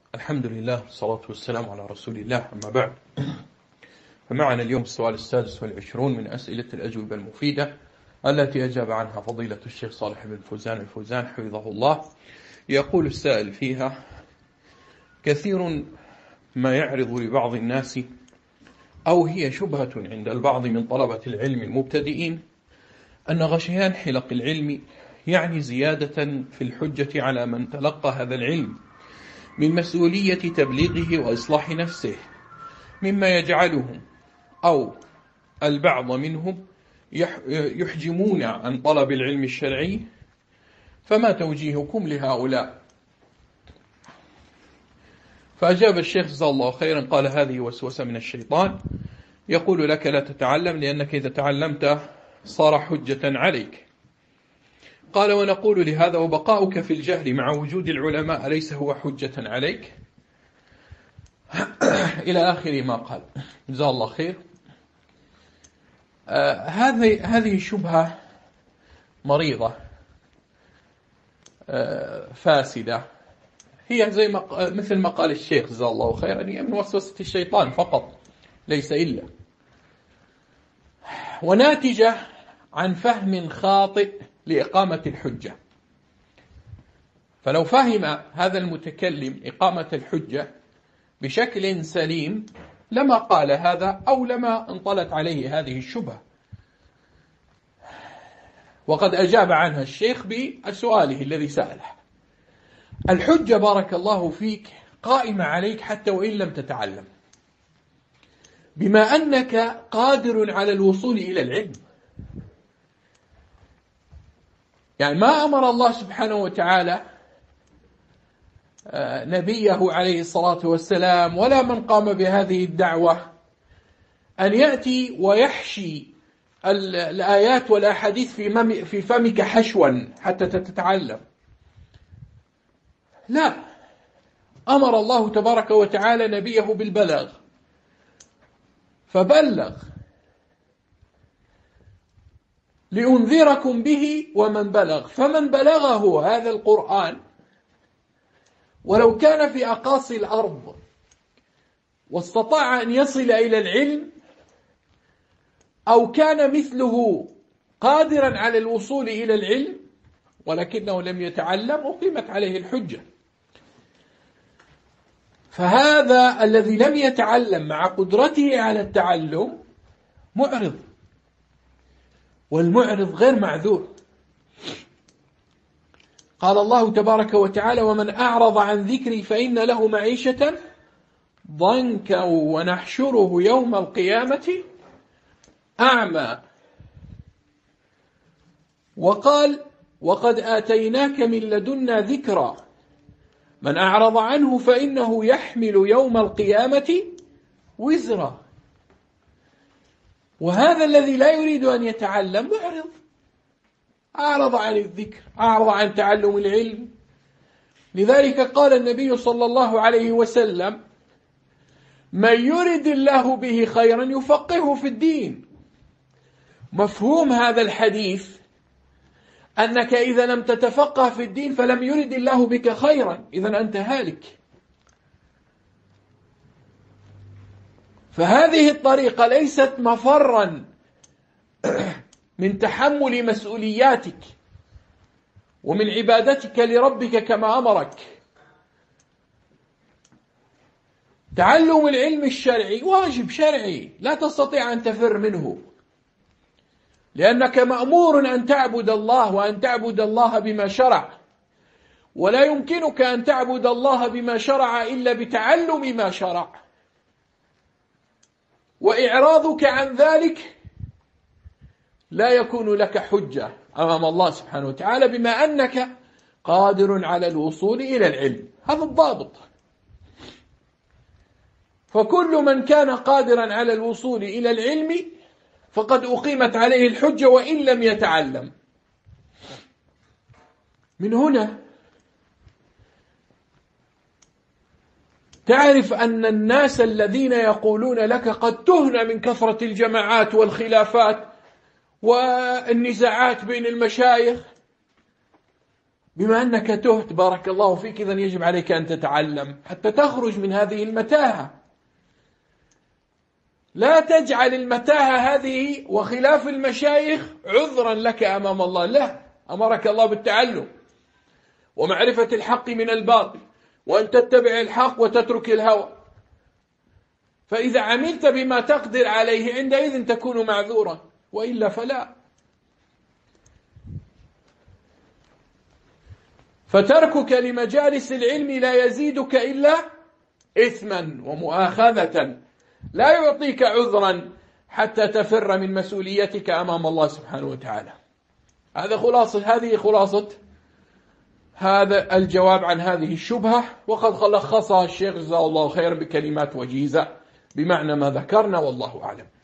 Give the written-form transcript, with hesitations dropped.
الحمد لله والصلاة والسلام على رسول الله، أما بعد. فمعنا اليوم السؤال السادس والعشرون من أسئلة الأجوبة المفيدة التي أجاب عنها فضيلة الشيخ صالح بن فوزان الفوزان حفظه الله. يقول السائل فيها: كثير ما يعرض لبعض الناس أو هي شبهة عند البعض من طلبة العلم المبتدئين أن غشيان حلق العلم يعني زيادة في الحجة على من تلقى هذا العلم من مسؤولية تبليغه وإصلاح نفسه، مما يجعلهم أو البعض منهم يحجمون عن طلب العلم الشرعي، فما توجيهكم لهؤلاء؟ فأجاب الشيخ جزاه الله خيرا قال: هذه وسوسة من الشيطان يقول لك لا تتعلم لأنك إذا تعلمت صار حجة عليك. قال: ونقول لهذا: وبقاؤك في الجهل مع وجود العلماء أليس هو حجة عليك؟ إلى آخر ما قال، جزاه الله خير. هذه شبهة مريضة فاسدة، هي زي مثل ما قال الشيخ جزاه الله خيرا، هي من وسوسة الشيطان فقط ليس إلا، وناتجة عن فهم خاطئ لإقامة الحجة. فلو فهم هذا المتكلم إقامة الحجة بشكل سليم لما قال هذا أو لما انطلت عليه هذه الشبهة، وقد أجاب عنها الشيخ بسؤاله الذي سأله. الحجة بارك الله فيك قائمة عليك حتى وإن لم تتعلم، بما أنك قادر على الوصول إلى العلم. يعني ما أمر الله سبحانه وتعالى نبيه عليه الصلاة والسلام ولا من قام بهذه الدعوة أن يأتي ويحشي الآيات والأحاديث في فمك حشوا حتى تتعلم. لا، أمر الله تبارك وتعالى نبيه بالبلاغ فبلغ: لأنذركم به ومن بلغ. فمن بلغه هذا القرآن ولو كان في أقاصي الأرض واستطاع أن يصل إلى العلم أو كان مثله قادرا على الوصول إلى العلم ولكنه لم يتعلم أقيمت عليه الحجة. فهذا الذي لم يتعلم مع قدرته على التعلم معرض، والمعرض غير معذور. قال الله تبارك وتعالى: ومن أعرض عن ذكري فإن له معيشة ضنكا ونحشره يوم القيامة أعمى. وقال: وقد آتيناك من لدنا ذكرا من أعرض عنه فإنه يحمل يوم القيامة وزرا. وهذا الذي لا يريد أن يتعلم معرض، أعرض عن الذكر، أعرض عن تعلم العلم. لذلك قال النبي صلى الله عليه وسلم: من يرد الله به خيرا يفقهه في الدين. مفهوم هذا الحديث أنك إذا لم تتفقه في الدين فلم يرد الله بك خيرا، إذن أنت هالك. فهذه الطريقة ليست مفرا من تحمل مسؤولياتك ومن عبادتك لربك كما أمرك. تعلم العلم الشرعي واجب شرعي لا تستطيع أن تفر منه، لأنك مأمور أن تعبد الله وأن تعبد الله بما شرع، ولا يمكنك أن تعبد الله بما شرع إلا بتعلم ما شرع. وإعراضك عن ذلك لا يكون لك حجة أمام الله سبحانه وتعالى بما أنك قادر على الوصول إلى العلم. هذا الضابط. فكل من كان قادرا على الوصول إلى العلم فقد أقيمت عليه الحجة وإن لم يتعلم. من هنا تعرف أن الناس الذين يقولون لك قد تهن من كثرة الجماعات والخلافات والنزاعات بين المشايخ، بما أنك تهت بارك الله فيك، إذن يجب عليك أن تتعلم حتى تخرج من هذه المتاهة. لا تجعل المتاهة هذه وخلاف المشايخ عذرا لك أمام الله، لا، أمرك الله بالتعلم ومعرفة الحق من الباطل، وأن تتبع الحق وتترك الهوى. فإذا عملت بما تقدر عليه عندئذ تكون معذورا، وإلا فلا. فتركك لمجالس العلم لا يزيدك إلا إثما ومؤاخذة، لا يعطيك عذرا حتى تفر من مسؤوليتك أمام الله سبحانه وتعالى. هذه خلاصة هذا الجواب عن هذه الشبهة، وقد لخصها الشيخ جزاه الله خيرا بكلمات وجيزة بمعنى ما ذكرنا، والله أعلم.